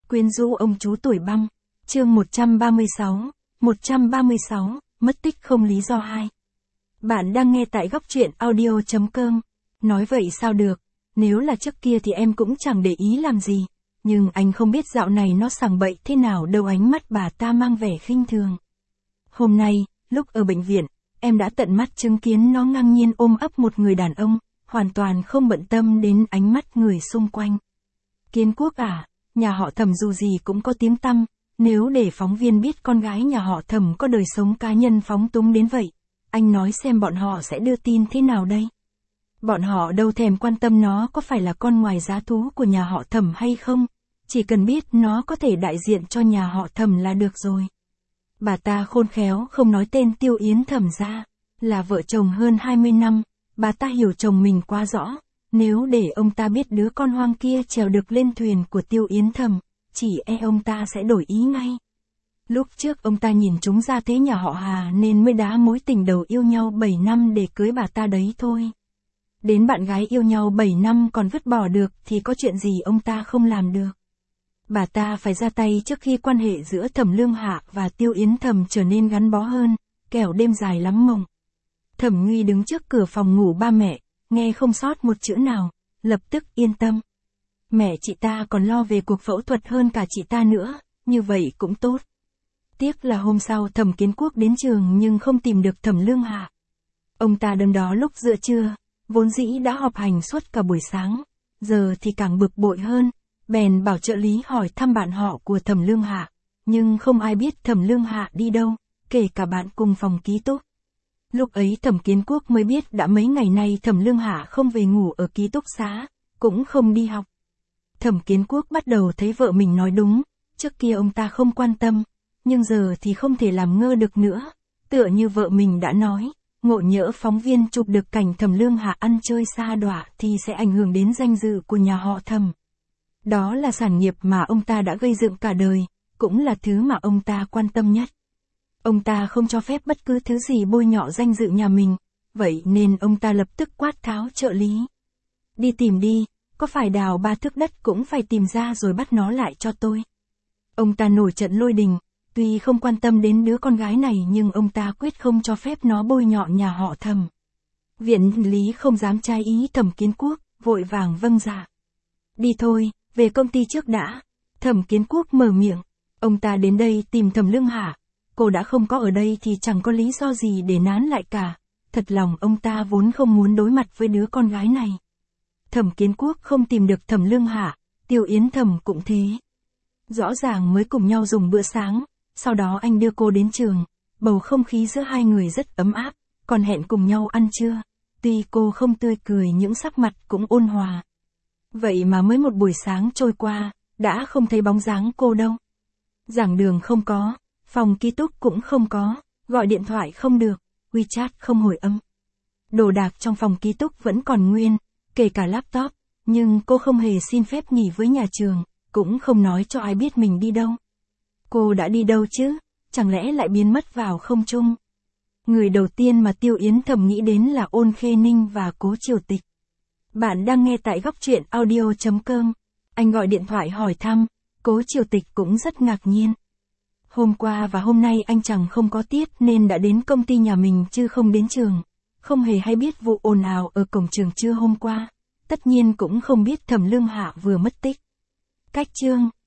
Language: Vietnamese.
Quyến rũ ông chú tuổi băm. Chương 136, mất tích không lý do 2. Bạn đang nghe tại góc truyện audio.com. Nói vậy sao được, nếu là trước kia thì em cũng chẳng để ý làm gì, nhưng anh không biết dạo này nó sằng bậy thế nào đâu. Ánh mắt bà ta mang vẻ khinh thường. Hôm nay, lúc ở bệnh viện, em đã tận mắt chứng kiến nó ngang nhiên ôm ấp một người đàn ông, hoàn toàn không bận tâm đến ánh mắt người xung quanh. Kiến Quốc à, nhà họ Thẩm dù gì cũng có tiếng tăm, nếu để phóng viên biết con gái nhà họ Thẩm có đời sống cá nhân phóng túng đến vậy, anh nói xem bọn họ sẽ đưa tin thế nào đây? Bọn họ đâu thèm quan tâm nó có phải là con ngoài giá thú của nhà họ Thẩm hay không, chỉ cần biết nó có thể đại diện cho nhà họ Thẩm là được rồi. Bà ta khôn khéo không nói tên Tiêu Yến Thẩm ra, là vợ chồng hơn 20 năm, bà ta hiểu chồng mình quá rõ, nếu để ông ta biết đứa con hoang kia trèo được lên thuyền của Tiêu Yến Thẩm, chỉ e ông ta sẽ đổi ý ngay. Lúc trước ông ta nhìn chúng ra thế nhà họ Hà nên mới đá mối tình đầu yêu nhau 7 năm để cưới bà ta đấy thôi. Đến bạn gái yêu nhau 7 năm còn vứt bỏ được thì có chuyện gì ông ta không làm được. Bà ta phải ra tay trước khi quan hệ giữa Thẩm Lương Hạ và Tiêu Yến Thẩm trở nên gắn bó hơn, kẻo đêm dài lắm mộng. Thẩm Nguy đứng trước cửa phòng ngủ ba mẹ, nghe không sót một chữ nào, lập tức yên tâm. Mẹ chị ta còn lo về cuộc phẫu thuật hơn cả chị ta nữa, như vậy cũng tốt. Tiếc là hôm sau Thẩm Kiến Quốc đến trường nhưng không tìm được Thẩm Lương Hạ. Ông ta đứng đó lúc giữa trưa, vốn dĩ đã họp hành suốt cả buổi sáng, giờ thì càng bực bội hơn, bèn bảo trợ lý hỏi thăm bạn họ của Thẩm Lương Hạ, nhưng không ai biết Thẩm Lương Hạ đi đâu, kể cả bạn cùng phòng ký túc. Lúc ấy Thẩm Kiến Quốc mới biết đã mấy ngày nay Thẩm Lương Hạ không về ngủ ở ký túc xá, cũng không đi học. Thẩm Kiến Quốc bắt đầu thấy vợ mình nói đúng, trước kia ông ta không quan tâm, nhưng giờ thì không thể làm ngơ được nữa, tựa như vợ mình đã nói, ngộ nhỡ phóng viên chụp được cảnh Thẩm Lương Hạ ăn chơi sa đọa thì sẽ ảnh hưởng đến danh dự của nhà họ Thẩm. Đó là sản nghiệp mà ông ta đã gây dựng cả đời, cũng là thứ mà ông ta quan tâm nhất. Ông ta không cho phép bất cứ thứ gì bôi nhọ danh dự nhà mình, vậy nên ông ta lập tức quát tháo trợ lý. Đi tìm đi, có phải đào 3 thước đất cũng phải tìm ra rồi bắt nó lại cho tôi. Ông ta nổi trận lôi đình, tuy không quan tâm đến đứa con gái này nhưng ông ta quyết không cho phép nó bôi nhọ nhà họ Thẩm. Viện lý không dám trái ý Thẩm Kiến Quốc, vội vàng vâng dạ. Đi thôi, về công ty trước đã. Thẩm Kiến Quốc mở miệng, ông ta đến đây tìm Thẩm Lương Hạ. Cô đã không có ở đây thì chẳng có lý do gì để nán lại cả. Thật lòng ông ta vốn không muốn đối mặt với đứa con gái này. Thẩm Kiến Quốc không tìm được Thẩm Lương Hạ, Tiêu Yến Thẩm cũng thế. Rõ ràng mới cùng nhau dùng bữa sáng, sau đó anh đưa cô đến trường, bầu không khí giữa hai người rất ấm áp, còn hẹn cùng nhau ăn trưa. Tuy cô không tươi cười những sắc mặt cũng ôn hòa. Vậy mà mới một buổi sáng trôi qua, đã không thấy bóng dáng cô đâu. Giảng đường không có, phòng ký túc cũng không có, gọi điện thoại không được, WeChat không hồi âm. Đồ đạc trong phòng ký túc vẫn còn nguyên, kể cả laptop, nhưng cô không hề xin phép nghỉ với nhà trường, cũng không nói cho ai biết mình đi đâu. Cô đã đi đâu chứ, chẳng lẽ lại biến mất vào không trung? Người đầu tiên mà Tiêu Yến Thẩm nghĩ đến là Ôn Khê Ninh và Cố Triều Tịch. Bạn đang nghe tại góc truyện audio.com. Anh gọi điện thoại hỏi thăm, Cố Triều Tịch cũng rất ngạc nhiên. Hôm qua và hôm nay anh chẳng không có tiết nên đã đến công ty nhà mình chứ không đến trường. Không hề hay biết vụ ồn ào ở cổng trường trưa hôm qua. Tất nhiên cũng không biết Thẩm Lương Hạ vừa mất tích. Cách chương